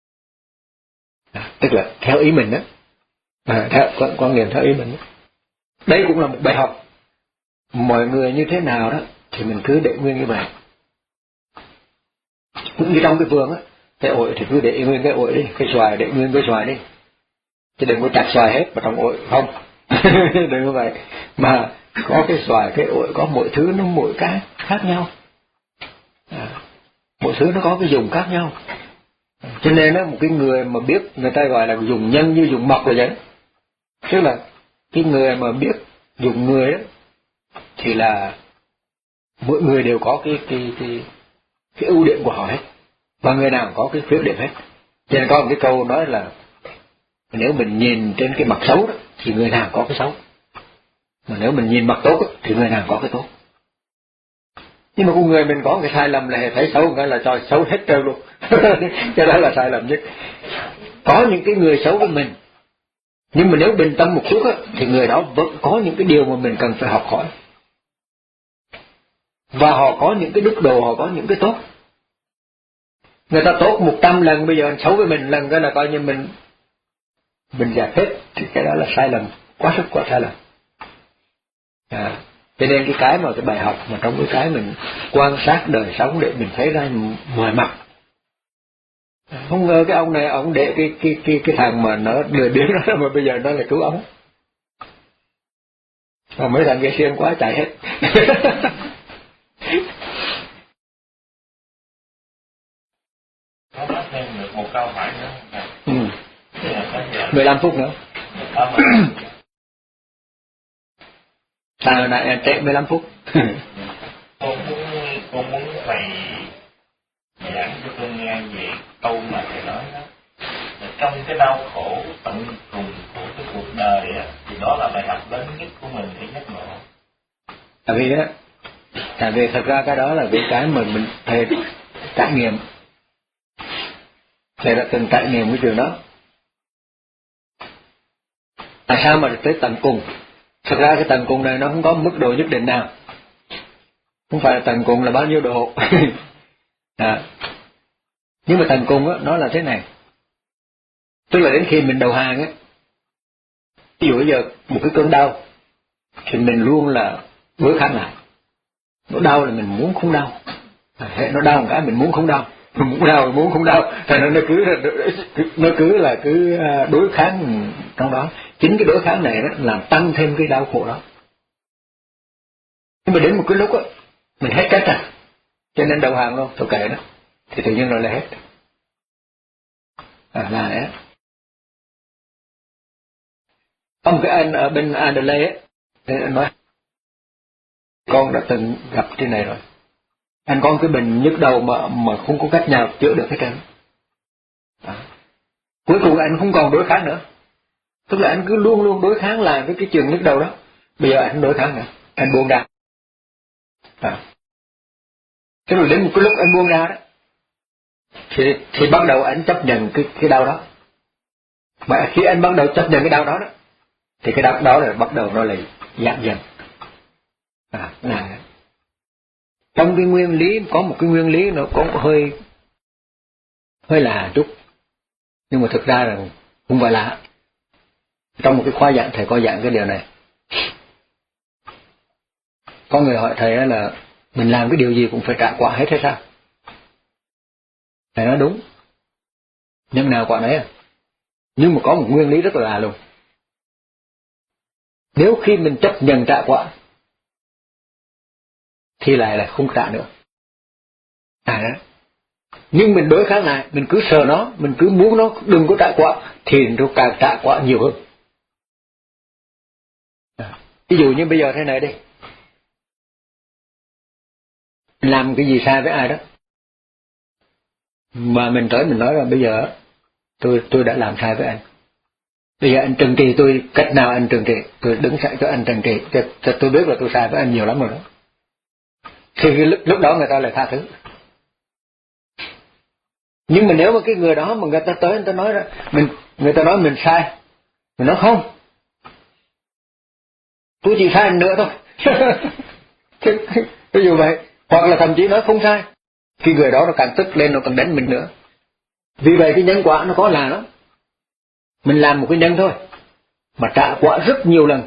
à, tức là theo ý mình đó, à, theo quan, quan niệm theo ý mình đó. Đấy cũng là một bài học. Mọi người như thế nào đó thì mình cứ để nguyên như vậy. Cũng như trong cái vườn á, cái ổi thì cứ để nguyên cái ổi đi, cái xoài để nguyên cái xoài đi, chứ đừng có chặt xoài hết vào trong ổi, không. Đừng như vậy. Mà có cái xoài, cái ổi, có mỗi thứ nó mỗi cái khác nhau, à, mỗi thứ nó có cái dùng khác nhau. Cho nên đó, một cái người mà biết, người ta gọi là dùng nhân như dùng mộc rồi vậy. Tức là cái người mà biết dùng người đó thì là mỗi người đều có cái cái cái cái ưu điểm của họ hết, và người nào cũng có cái khuyết điểm hết. Cho nên có một cái câu nói là nếu mình nhìn trên cái mặt xấu đó, thì người nào có cái xấu, mà nếu mình nhìn mặt tốt đó, thì người nào có cái tốt. Nhưng mà con người mình có cái sai lầm là thấy xấu cái là cho xấu hết trơn luôn. Cái đó là sai lầm nhất. Có những cái người xấu với mình, nhưng mà nếu bình tâm một chút á, thì người đó vẫn có những cái điều mà mình cần phải học hỏi, và họ có những cái đức độ, họ có những cái tốt. Người ta tốt một trăm lần, bây giờ xấu với mình lần cái là coi như mình mình dẹp hết, thì cái đó là sai lầm, quá sức quá sai lầm. À, cho nên cái cái mà cái bài học mà trong cái cái mình quan sát đời sống để mình thấy ra mọi mặt. Không ngờ cái ông này ông để cái cái cái cái thằng mà nó lừa biếng đó mà bây giờ nó là cứu ông. Mà mấy thằng ghê xiên quá chạy hết. Có nói thêm được một câu hỏi nữa. Ừ. mười lăm phút nữa. Sao lại trễ mười lăm phút? Con muốn con muốn thầy giảng cho con nghe về câu mà thầy nói đó. Trong cái đau khổ tận cùng của cái cuộc đời á, thì đó là bài học lớn nhất của mình để nhắc nhở. Tại vì á, tại vì thật ra cái đó là cái cái mà mình thầy trải nghiệm, thầy đã từng trải nghiệm cái điều đó. Tại sao mà tới tận cùng? Thật ra cái tận cùng này nó không có mức độ nhất định nào, không phải là tận cùng là bao nhiêu độ. À. Nhưng mà tận cùng á, nó là thế này, tức là đến khi mình đầu hàng á, ví dụ bây giờ một cái cơn đau thì mình luôn là đối kháng lại. Nó đau là mình muốn không đau, à, nó đau một cái mình muốn không đau, mình muốn đau mình muốn không đau, thành ra nó cứ nó cứ là cứ đối kháng trong đó. Chính cái đối kháng này đó làm tăng thêm cái đau khổ đó. Nhưng mà đến một cái lúc á, mình hết cách rồi, cho nên đầu hàng luôn, thôi kệ đó, thì tự nhiên rồi là hết. À, là đấy. Có một cái anh ở bên Adelaide ấy, anh nói, con đã từng gặp trên này rồi. Anh có một cái bệnh nhức đầu mà mà không có cách nào chữa được hết trơn. À. Cuối cùng anh không còn đối kháng nữa. Tức là anh cứ luôn luôn đối kháng lại với cái trường nhức đầu đó. Bây giờ anh đối kháng nữa, anh buông ra. À. Thế rồi đến một cái lúc anh buông ra đó, thì thì bắt đầu anh chấp nhận cái cái đau đó. Mà khi anh bắt đầu chấp nhận cái đau đó đó, thì cái đau đó là bắt đầu nó lại giảm dần. À, là trong cái nguyên lý có một cái nguyên lý nó có hơi hơi lạ chút, nhưng mà thực ra là không phải lạ. Trong một cái khóa giảng thầy có giảng cái điều này. Có người hỏi thầy là mình làm cái điều gì cũng phải trả quả hết hay sao? Thầy nói đúng, nhưng nào quả nấy à. Nhưng mà có một nguyên lý rất là lạ luôn. Nếu khi mình chấp nhận trả quả thì lại là không trả nữa. À đó. Nhưng mình đối kháng lại, mình cứ sợ nó, mình cứ muốn nó đừng có trả quả, thì nó càng trả quả nhiều hơn. À. Ví dụ như bây giờ thế này đi, mình làm cái gì sai với ai đó, mà mình tới mình nói là bây giờ tôi tôi đã làm sai với anh, bây giờ anh trừng trị tôi cách nào anh trừng trị, tôi đứng dậy cho anh trừng trị, cho, cho tôi biết là tôi sai với anh nhiều lắm rồi đó. Thì lúc, lúc đó người ta lại tha thứ. Nhưng mà nếu mà cái người đó mà người ta tới người ta nói ra, mình người ta nói mình sai, mình nói không, tôi chỉ sai nữa thôi. Ví dụ vậy, hoặc là thậm chí nói không sai, cái người đó nó càng tức lên, nó càng đánh mình nữa. Vì vậy cái nhân quả nó có là đó, mình làm một cái nhân thôi mà trả quả rất nhiều lần.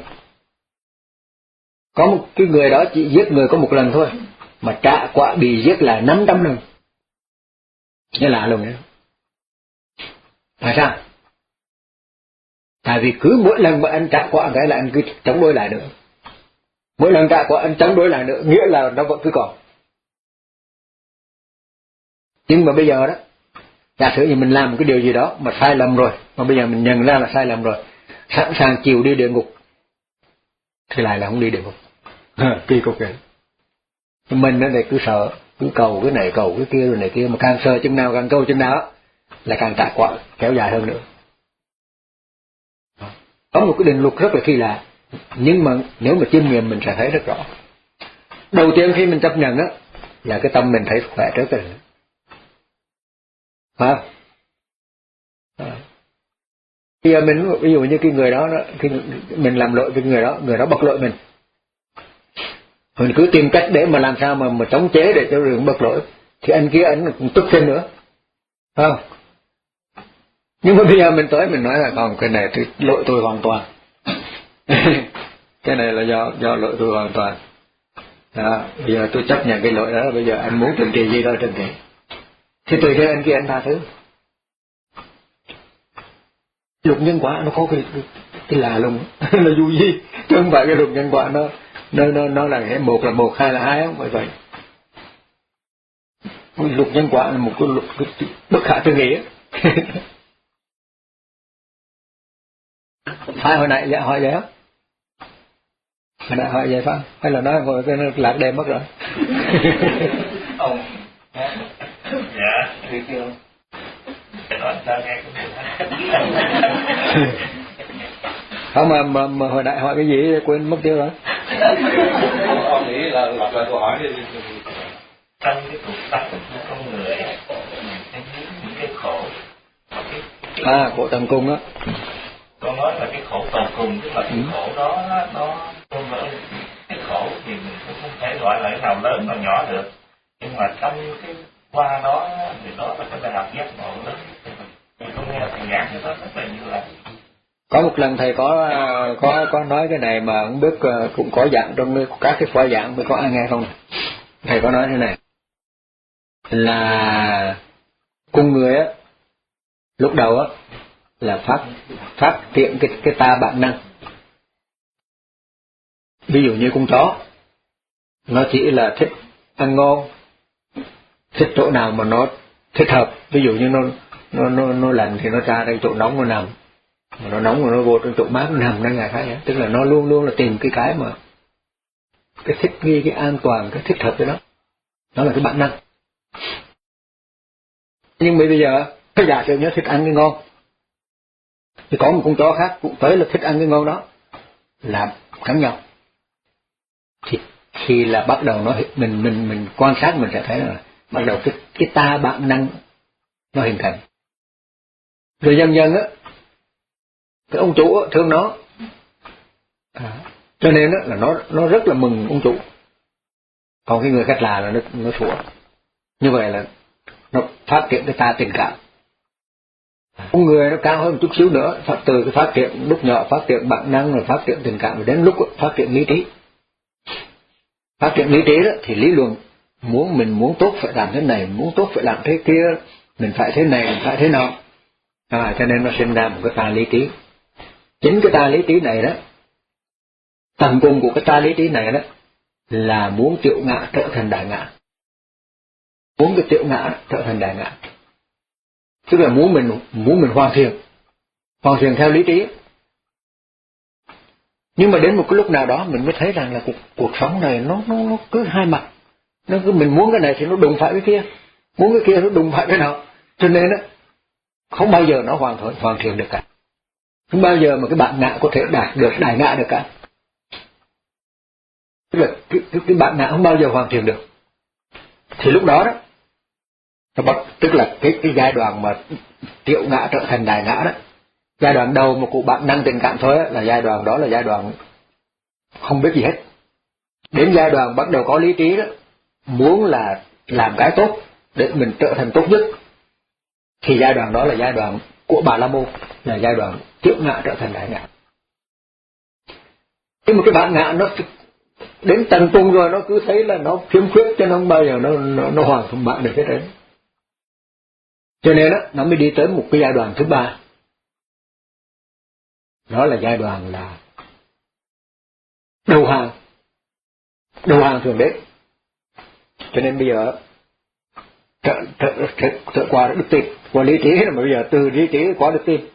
Có một cái người đó chỉ giết người có một lần thôi mà trả quả bị giết là năm trăm lần. Như lạ lùng đấy. Tại sao? Tại vì cứ mỗi lần mà anh trả quả cái là anh cứ chống đối lại nữa. Mỗi lần trả quả anh chống đối lại nữa, nghĩa là nó vẫn cứ còn. Nhưng mà bây giờ đó, giả sử như mình làm một cái điều gì đó mà sai lầm rồi, mà bây giờ mình nhận ra là sai lầm rồi, sẵn sàng chịu đi địa ngục, thì lại là không đi địa ngục. Kỳ cục kìa. Mình nó này cứ sợ, cứ cầu cái này cầu cái kia rồi này kia, mà càng sợ chừng nào càng cầu chừng nào là càng trả quả kéo dài hơn nữa. Có một cái định luật rất là kỳ lạ, nhưng mà nếu mà chiêm nghiệm mình sẽ thấy rất rõ. Đầu tiên khi mình chấp nhận á là cái tâm mình thấy khỏe trước rồi. Phải không? À. Bây giờ mình ví dụ như cái người đó, đó khi mình làm lỗi với người đó, người đó bật lỗi mình, mình cứ tìm cách để mà làm sao mà mà chống chế để cho đừng bật lỗi, thì anh kia anh cũng tức thêm nữa, phải không? Nhưng mà bây giờ mình tới mình nói là còn cái này thì lỗi tôi hoàn toàn. Cái này là do do lỗi tôi hoàn toàn. Đó, bây giờ tôi chấp nhận cái lỗi đó, bây giờ anh muốn trừng trị gì đó trừng trị, thì tùy theo anh kia anh tha thứ. Luật nhân quả nó có cái cái, cái lạ lùng là dù gì, chứ không phải cái luật nhân quả nó nó nó nó là một là một, hai là hai, không phải vậy. Luật nhân quả là một cái luật bất khả tư nghị. Phải hồi nãy dạ hỏi vậy á? Hồi nãy hỏi vậy phải? Hay là nói hồi cái nó lạc đêm mất rồi? Ông dạ thì kêu nói sao nghe cũng không mà, mà mà hồi nãy hỏi cái gì quên mất tiêu rồi. Ông nghĩ là lặp lại câu hỏi đi. Trong cái cuộc sống của con người mình thấy những cái khổ cái, cái à khổ tận cùng á. Con nói là cái khổ tận cùng, tức là cái ừ. khổ đó nó không phải cái khổ thì mình cũng không thể gọi là cái nào lớn nào nhỏ được, nhưng mà trong cái qua đó thì đó là cái bài học giác ngộ lớn. Mình không nghe thầy giảng cái đó rất là nhiều lần. Có một lần thầy có có có nói cái này mà không biết cũng có dạng trong các cái khóa giảng, mới có ai nghe không? Thầy có nói thế này là con người á lúc đầu á là phát phát triển cái cái ta bản năng. Ví dụ như con chó, nó chỉ là thích ăn ngon, thích chỗ nào mà nó thích hợp. Ví dụ như nó nó nó nó lạnh thì nó ra đây chỗ nóng nó nằm, mà nó nóng rồi nó vô trong chỗ mát nó nằm, nó ngày khác. Tức là nó luôn luôn là tìm cái cái mà cái thích nghi, cái an toàn, cái thích hợp với nó. Đó là cái bản năng. Nhưng mà bây giờ cái giả sử nhớ thích ăn cái ngon, thì có một con chó khác cũng tới là thích ăn cái ngon đó, là cắn nhau. Thì khi là bắt đầu nó mình mình mình quan sát mình sẽ thấy là bắt đầu cái cái ta bản năng nó hình thành. Rồi dần dần á cái ông chủ á, thương nó, à, cho nên á là nó nó rất là mừng ông chủ. Còn cái người khách lạ là nó nó thua. Như vậy là nó phát triển cái ta tình cảm. Con người nó cao hơn một chút xíu nữa, phát từ cái phát triển lúc nhỏ phát triển bản năng, rồi phát triển tình cảm, rồi đến lúc phát triển lý trí. Phát triển lý trí đó thì lý luận muốn mình muốn tốt phải làm thế này, muốn tốt phải làm thế kia, mình phải thế này, mình phải thế nào. À, cho nên nó sinh ra một cái ta lý trí. Chính cái ta lý trí này đó, tầm cùng của cái ta lý trí này đó là muốn tiểu ngã trở thành đại ngã. Muốn cái tiểu ngã trở thành đại ngã. Tức là muốn mình muốn mình hoàn thiện, hoàn thiện theo lý trí. Nhưng mà đến một cái lúc nào đó mình mới thấy rằng là cuộc, cuộc sống này nó, nó, nó cứ hai mặt. Nó cứ mình muốn cái này thì nó đụng phải cái kia, muốn cái kia nó đụng phải cái nào. Cho nên á, không bao giờ nó hoàn thiện, hoàn thiện được cả. Không bao giờ mà cái bản ngã có thể đạt được đại ngã được cả. Tức là cái, cái, cái bản ngã không bao giờ hoàn thiện được. Thì lúc đó đó, nó bắt, tức là cái, cái giai đoạn mà tiểu ngã trở thành đại ngã đó, giai đoạn đầu mà của bản năng tình cảm thôi á, là giai đoạn đó là giai đoạn không biết gì hết. Đến giai đoạn bắt đầu có lý trí đó, muốn là làm cái tốt để mình trở thành tốt nhất, thì giai đoạn đó là giai đoạn của Bà La Môn, là giai đoạn tiểu ngã trở thành đại ngã. Nhưng mà cái bản ngã nó đến tận cùng rồi, nó cứ thấy là nó khiếm khuyết, cho nó không bao giờ nó nó, nó hoàn thành bạn được hết đấy. Cho nên đó, nó mới đi tới một cái giai đoạn thứ ba. Đó là giai đoạn là đầu hàng. Đầu hàng thường đế. Cho nên bây giờ trở, trở, trở, trở qua đức tin, qua lý trí, mà bây giờ từ lý trí qua đức tin.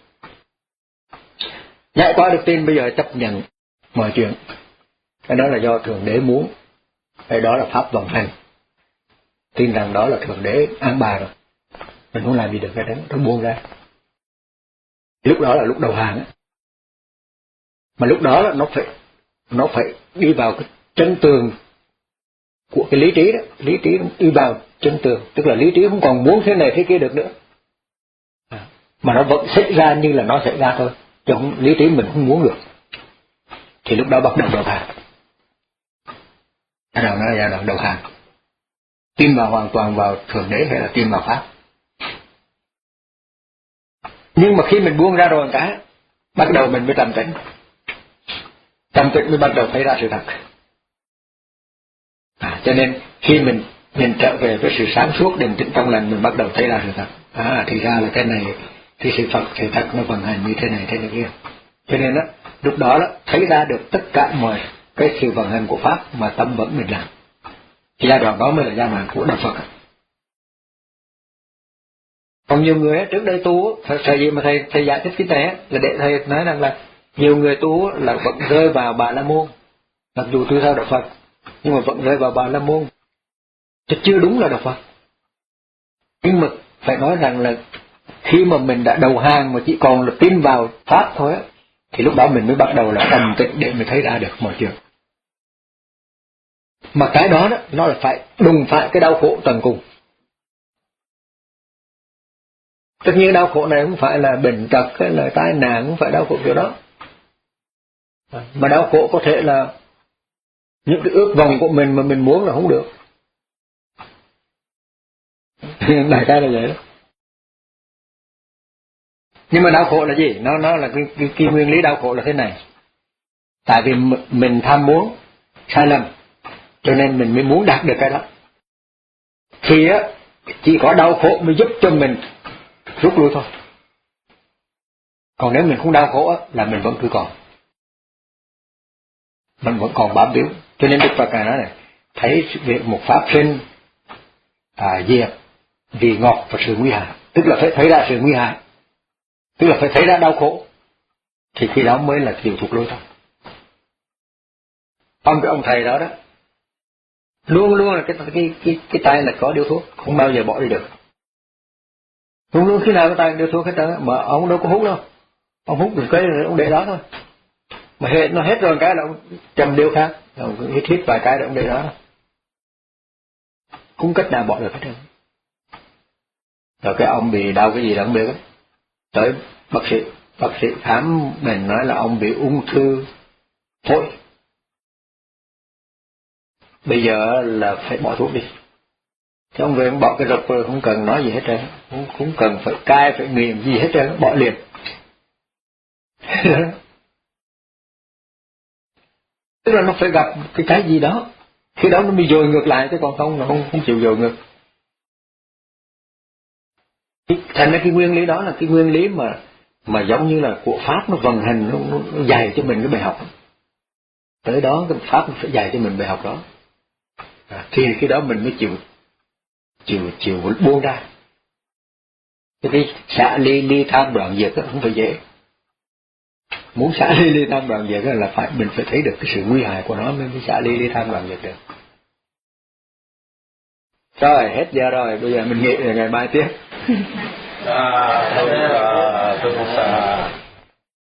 Nhảy qua đức tin bây giờ chấp nhận mọi chuyện. Cái đó là do Thượng Đế muốn. cái đó là pháp vận hành, tin rằng đó là thượng đế an bài rồi, mình không làm gì được cái đó, nó buông ra. Lúc đó là lúc đầu hàng á, mà lúc đó là nó phải nó phải đi vào cái chân tường của cái lý trí đó, lý trí đi vào chân tường, tức là lý trí không còn muốn thế này thế kia được nữa, mà nó vẫn xảy ra như là nó xảy ra thôi, chứ không, lý trí mình không muốn được, thì lúc đó bắt đầu đầu hàng. Bắt đầu nó là giai đoạn đầu hàng, tin vào hoàn toàn vào thượng đế hay là tin vào pháp. Nhưng mà khi mình buông ra rồi cái, bắt đầu mình mới trầm tĩnh, trầm tĩnh mới bắt đầu thấy ra sự thật. À, cho nên khi mình mình trở về với sự sáng suốt định tĩnh trong lành, mình bắt đầu thấy ra sự thật. À, thì ra là cái này, thì sự Phật sự thật nó vận hành như thế này thế này kia. Cho nên đó, lúc đó đó thấy ra được tất cả mọi cái sự vận hành của pháp mà tâm vẫn mình làm. Thì giai đoạn đó mới là giai đoạn của đạo Phật. Còn nhiều người trước đây tu, thời gì mà thầy thầy giải thích cái này là để thầy nói rằng là nhiều người tu là vẫn rơi vào Bà La Môn, mặc dù tu theo đạo Phật nhưng mà vẫn rơi vào Bà La Môn, chứ chưa đúng là đạo Phật. Nhưng mà phải nói rằng là khi mà mình đã đầu hàng mà chỉ còn là tin vào pháp thôi á, thì lúc đó mình mới bắt đầu là trầm tĩnh để mình thấy ra được mọi chuyện. Mà cái đó, đó nó là phải đùng phải cái đau khổ tận cùng. Tất nhiên đau khổ này không phải là bệnh tật hay là tai nạn, không phải đau khổ kiểu đó, mà đau khổ có thể là những cái ước vọng của mình mà mình muốn là không được. Đại khái là vậy đó. Nhưng mà đau khổ là gì? Nó nó là cái, cái, cái nguyên lý đau khổ là thế này. Tại vì mình tham muốn sai lầm, cho nên mình mới muốn đạt được cái đó. Thì á, chỉ có đau khổ mới giúp cho mình rút lui thôi. Còn nếu mình không đau khổ á, là mình vẫn cứ còn. Mình vẫn còn bám víu. Cho nên Đức Phật này nói này, thấy việc một pháp sinh à, diệt vì ngọt và sự nguy hại, tức là phải thấy ra sự nguy hại, tức là phải thấy ra đau khổ, thì khi đó mới là chịu thuộc lối thôi. Ông cái ông thầy đó đó, luôn luôn là cái cái cái cái tay là có điếu thuốc, không bao giờ bỏ đi được. Luôn luôn khi nào cái tay điếu thuốc hết trơn, mà ông đâu có hút đâu, ông hút được cái ông để đó thôi. Mà hết nó hết rồi cái là ông chầm điếu khác, ông hít hít vài cái là ông để đó thôi. Không cách nào bỏ được hết trơn. Rồi cái ông bị đau cái gì đó không biết, tới bác sĩ, bác sĩ khám mình nói là ông bị ung thư phổi. Bây giờ là phải bỏ thuốc đi. Chứ ông về ông bỏ cái rập rồi không cần nói gì hết trơn, không, không cần phải cai phải nghiệm gì hết trơn, bỏ liền. Tức là nó phải gặp cái cái gì đó, khi đó nó bị dồi ngược lại, chứ còn không nó không không chịu dồi ngược. Thành ra cái nguyên lý đó là cái nguyên lý mà mà giống như là của pháp nó vận hành, nó, nó, nó dạy cho mình cái bài học. Tới đó cái pháp nó phải dạy cho mình bài học đó. À, thì khi đó mình mới chịu chịu chịu buông ra. Cái xả ly ly tham đoạn diệt đó không phải dễ. Muốn xả ly ly tham đoạn diệt là phải mình phải thấy được cái sự nguy hại của nó mới xả ly ly tham đoạn diệt được. Rồi hết giờ rồi, bây giờ mình nghỉ ngày mai tiếp. À, tôi, à, tôi, à,